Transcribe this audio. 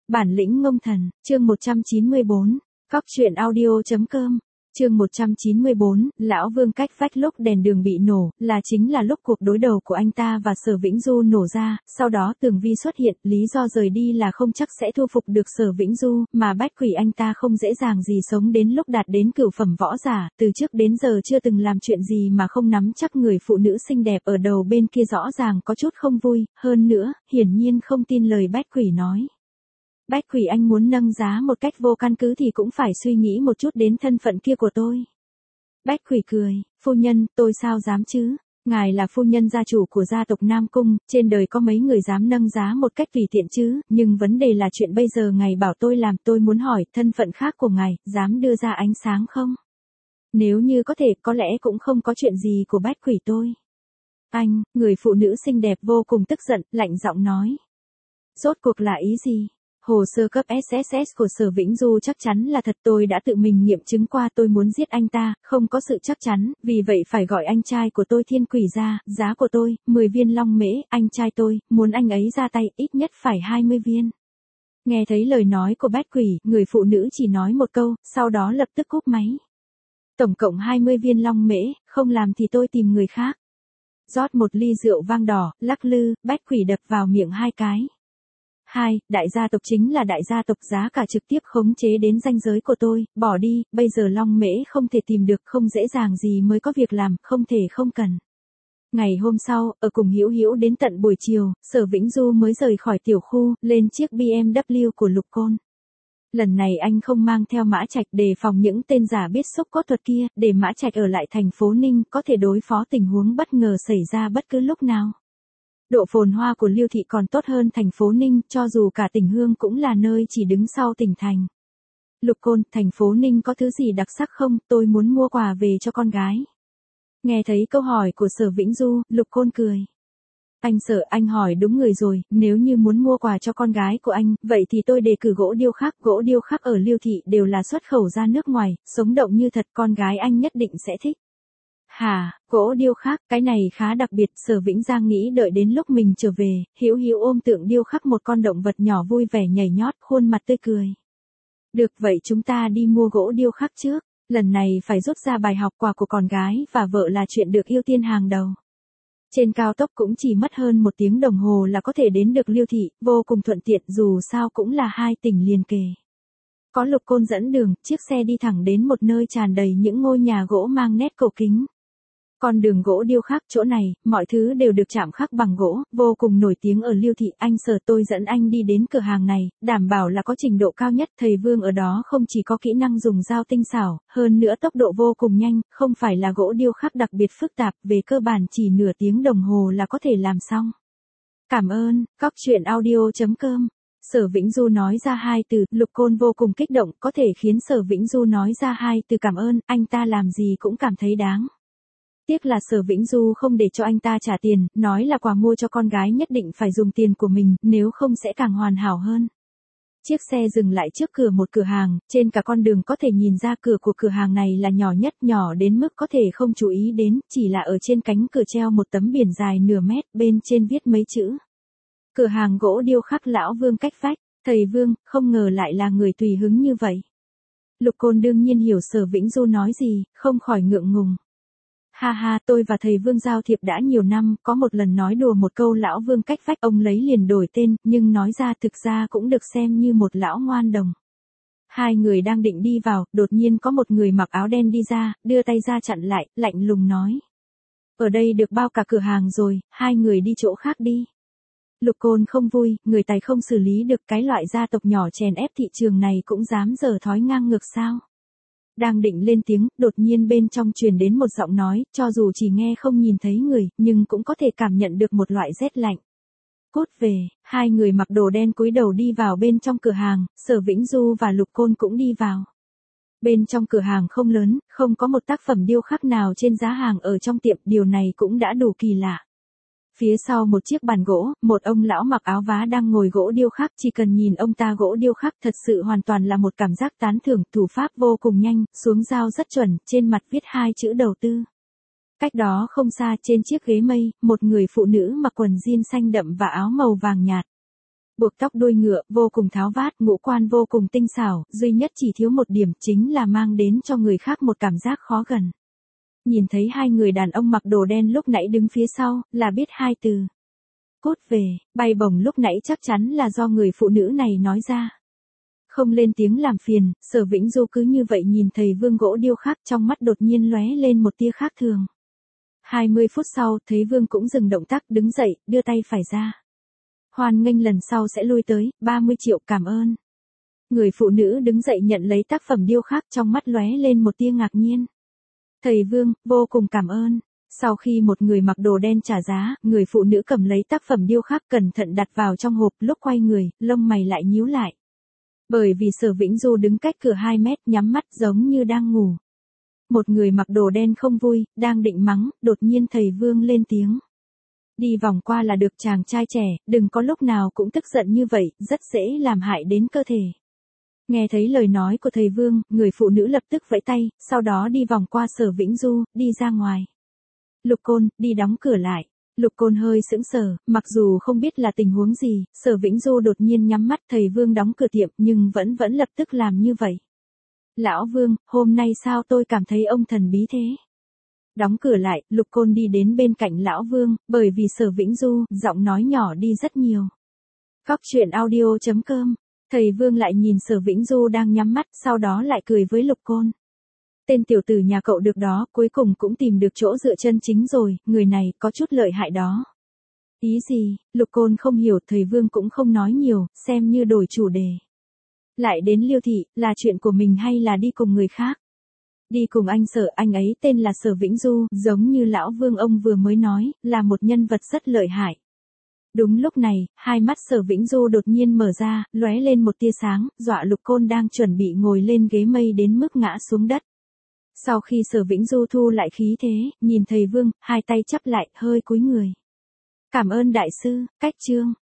Bản lĩnh ngông thần, chương 194, Cóc truyện audio.com, chương 194, Lão Vương cách vách lúc đèn đường bị nổ, chính là lúc cuộc đối đầu của anh ta và Sở Vĩnh Du nổ ra, sau đó Tường Vi xuất hiện, lý do rời đi là không chắc sẽ thu phục được Sở Vĩnh Du, mà bách quỷ anh ta không dễ dàng gì sống đến lúc đạt đến cửu phẩm võ giả, từ trước đến giờ chưa từng làm chuyện gì mà không nắm chắc người phụ nữ xinh đẹp ở đầu bên kia rõ ràng có chút không vui, hơn nữa, hiển nhiên không tin lời bách quỷ nói. Bách quỷ anh muốn nâng giá một cách vô căn cứ thì cũng phải suy nghĩ một chút đến thân phận kia của tôi. Bách quỷ cười, phu nhân, tôi sao dám chứ, ngài là phu nhân gia chủ của gia tộc Nam Cung, trên đời có mấy người dám nâng giá một cách tùy tiện chứ, nhưng vấn đề là chuyện bây giờ ngài bảo tôi làm, tôi muốn hỏi, thân phận khác của ngài, dám đưa ra ánh sáng không? Nếu như có thể, có lẽ cũng không có chuyện gì của bách quỷ tôi. Anh, người phụ nữ xinh đẹp vô cùng tức giận, lạnh giọng nói. Rốt cuộc là ý gì? Hồ sơ cấp SSS của Sở Vĩnh Du chắc chắn là thật, tôi đã tự mình nghiệm chứng qua, tôi muốn giết anh ta, không có sự chắc chắn, vì vậy phải gọi anh trai của tôi Thiên Quỷ ra, giá của tôi, 10 viên long mễ, anh trai tôi, muốn anh ấy ra tay, ít nhất phải 20 viên. Nghe thấy lời nói của bách quỷ, người phụ nữ chỉ nói một câu, sau đó lập tức cúp máy. Tổng cộng 20 viên long mễ, không làm thì tôi tìm người khác. Rót một ly rượu vang đỏ, lắc lư, bách quỷ đập vào miệng 2 cái. 2. Đại gia tộc chính là đại gia tộc, giá cả trực tiếp khống chế đến ranh giới của tôi, bỏ đi, bây giờ long mễ không thể tìm được, không dễ dàng gì mới có việc làm, không thể không cần. Ngày hôm sau, ở cùng Hữu Hữu đến tận buổi chiều, Sở Vĩnh Du mới rời khỏi tiểu khu, lên chiếc BMW của Lục Côn. Lần này anh không mang theo Mã Trạch đề phòng những tên giả biết xúc cốt thuật kia, để Mã Trạch ở lại thành phố Ninh, có thể đối phó tình huống bất ngờ xảy ra bất cứ lúc nào. Độ phồn hoa của Liêu thị còn tốt hơn thành phố Ninh, cho dù cả tỉnh Hương cũng là nơi chỉ đứng sau tỉnh thành. Lục Côn, thành phố Ninh có thứ gì đặc sắc không, tôi muốn mua quà về cho con gái. Nghe thấy câu hỏi của Sở Vĩnh Du, Lục Côn cười. Anh Sở, anh hỏi đúng người rồi, nếu như muốn mua quà cho con gái của anh, vậy thì tôi đề cử gỗ điêu khắc ở Liêu thị đều là xuất khẩu ra nước ngoài, sống động như thật, con gái anh nhất định sẽ thích. Hả, gỗ điêu khắc, cái này khá đặc biệt, Sở Vĩnh Giang nghĩ đợi đến lúc mình trở về, Hữu Hữu ôm tượng điêu khắc một con động vật nhỏ vui vẻ nhảy nhót, khuôn mặt tươi cười. Được vậy chúng ta đi mua gỗ điêu khắc trước, lần này phải rút ra bài học, quà của con gái và vợ là chuyện được ưu tiên hàng đầu. Trên cao tốc cũng chỉ mất hơn 1 tiếng đồng hồ là có thể đến được Liêu thị, vô cùng thuận tiện, dù sao cũng là 2 tỉnh liền kề. Có Lục Côn dẫn đường, chiếc xe đi thẳng đến một nơi tràn đầy những ngôi nhà gỗ mang nét cổ kính. Con đường gỗ điêu khắc chỗ này, mọi thứ đều được chạm khắc bằng gỗ, vô cùng nổi tiếng ở Liêu thị. Anh Sở, tôi dẫn anh đi đến cửa hàng này, đảm bảo là có trình độ cao nhất. Thầy Vương ở đó không chỉ có kỹ năng dùng dao tinh xảo, hơn nữa tốc độ vô cùng nhanh, không phải là gỗ điêu khắc đặc biệt phức tạp, về cơ bản chỉ nửa tiếng đồng hồ là có thể làm xong. Cảm ơn, Cóc truyện audio.com. Sở Vĩnh Du nói ra 2 từ, Lục Côn vô cùng kích động, có thể khiến Sở Vĩnh Du nói ra 2 từ cảm ơn, anh ta làm gì cũng cảm thấy đáng. Tiếc là Sở Vĩnh Du không để cho anh ta trả tiền, nói là quà mua cho con gái nhất định phải dùng tiền của mình, nếu không sẽ càng hoàn hảo hơn. Chiếc xe dừng lại trước cửa một cửa hàng, trên cả con đường có thể nhìn ra cửa của cửa hàng này là nhỏ nhất, nhỏ đến mức có thể không chú ý đến, chỉ là ở trên cánh cửa treo một tấm biển dài nửa mét, bên trên viết mấy chữ. Cửa hàng gỗ điêu khắc Lão Vương cách vách, thầy Vương, không ngờ lại là người tùy hứng như vậy. Lục Côn đương nhiên hiểu Sở Vĩnh Du nói gì, không khỏi ngượng ngùng. Ha ha, tôi và thầy Vương giao thiệp đã nhiều năm, có một lần nói đùa một câu Lão Vương cách vách, ông lấy liền đổi tên, nhưng nói ra thực ra cũng được xem như một lão ngoan đồng. 2 người đang định đi vào, đột nhiên có một người mặc áo đen đi ra, đưa tay ra chặn lại, lạnh lùng nói. Ở đây được bao cả cửa hàng rồi, 2 người đi chỗ khác đi. Lục Côn không vui, người tài không xử lý được, cái loại gia tộc nhỏ chèn ép thị trường này cũng dám giở thói ngang ngược sao. Đang định lên tiếng, đột nhiên bên trong truyền đến một giọng nói, cho dù chỉ nghe không nhìn thấy người, nhưng cũng có thể cảm nhận được một loại rét lạnh. Cút về, 2 người mặc đồ đen cúi đầu đi vào bên trong cửa hàng, Sở Vĩnh Du và Lục Côn cũng đi vào. Bên trong cửa hàng không lớn, không có một tác phẩm điêu khắc nào trên giá hàng ở trong tiệm, điều này cũng đã đủ kỳ lạ. Phía sau một chiếc bàn gỗ, một ông lão mặc áo vá đang ngồi gỗ điêu khắc, chỉ cần nhìn ông ta gỗ điêu khắc thật sự hoàn toàn là một cảm giác tán thưởng, thủ pháp vô cùng nhanh, xuống dao rất chuẩn, trên mặt viết 2 chữ đầu tư. Cách đó không xa trên chiếc ghế mây, một người phụ nữ mặc quần jean xanh đậm và áo màu vàng nhạt. Buộc tóc đuôi ngựa, vô cùng tháo vát, ngũ quan vô cùng tinh xảo, duy nhất chỉ thiếu một điểm chính là mang đến cho người khác một cảm giác khó gần. Nhìn thấy hai người đàn ông mặc đồ đen lúc nãy đứng phía sau, là biết hai từ. Cút về, bay bổng lúc nãy chắc chắn là do người phụ nữ này nói ra. Không lên tiếng làm phiền, Sở Vĩnh Du cứ như vậy nhìn thầy Vương gỗ điêu khắc, trong mắt đột nhiên lóe lên một tia khác thường. 20 phút sau, thấy Vương cũng dừng động tác, đứng dậy, đưa tay phải ra. Hoan nghênh lần sau sẽ lui tới, 30 triệu cảm ơn. Người phụ nữ đứng dậy nhận lấy tác phẩm điêu khắc, trong mắt lóe lên một tia ngạc nhiên. Thầy Vương, vô cùng cảm ơn. Sau khi một người mặc đồ đen trả giá, người phụ nữ cầm lấy tác phẩm điêu khắc cẩn thận đặt vào trong hộp, lúc quay người, lông mày lại nhíu lại. Bởi vì Sở Vĩnh Du đứng cách cửa 2 mét, nhắm mắt giống như đang ngủ. Một người mặc đồ đen không vui, đang định mắng, đột nhiên thầy Vương lên tiếng. Đi vòng qua là được chàng trai trẻ, đừng có lúc nào cũng tức giận như vậy, rất dễ làm hại đến cơ thể. Nghe thấy lời nói của thầy Vương, người phụ nữ lập tức vẫy tay, sau đó đi vòng qua Sở Vĩnh Du, đi ra ngoài. Lục Côn, đi đóng cửa lại. Lục Côn hơi sững sờ, mặc dù không biết là tình huống gì, Sở Vĩnh Du đột nhiên nhắm mắt, thầy Vương đóng cửa tiệm nhưng vẫn lập tức làm như vậy. Lão Vương, hôm nay sao tôi cảm thấy ông thần bí thế? Đóng cửa lại, Lục Côn đi đến bên cạnh Lão Vương, bởi vì Sở Vĩnh Du, giọng nói nhỏ đi rất nhiều. Cóc truyện audio.com, thầy Vương lại nhìn Sở Vĩnh Du đang nhắm mắt, sau đó lại cười với Lục Côn. Tên tiểu tử nhà cậu được đó, cuối cùng cũng tìm được chỗ dựa chân chính rồi, người này có chút lợi hại đó. Ý gì? Lục Côn không hiểu, thầy Vương cũng không nói nhiều, xem như đổi chủ đề. Lại đến Liêu thị, là chuyện của mình hay là đi cùng người khác? Đi cùng anh Sở, anh ấy tên là Sở Vĩnh Du, giống như Lão Vương ông vừa mới nói, là một nhân vật rất lợi hại. Đúng lúc này, hai mắt Sở Vĩnh Du đột nhiên mở ra, lóe lên một tia sáng, dọa Lục Côn đang chuẩn bị ngồi lên ghế mây đến mức ngã xuống đất. Sau khi Sở Vĩnh Du thu lại khí thế, nhìn thầy Vương, hai tay chắp lại, hơi cúi người. Cảm ơn đại sư, cách chương.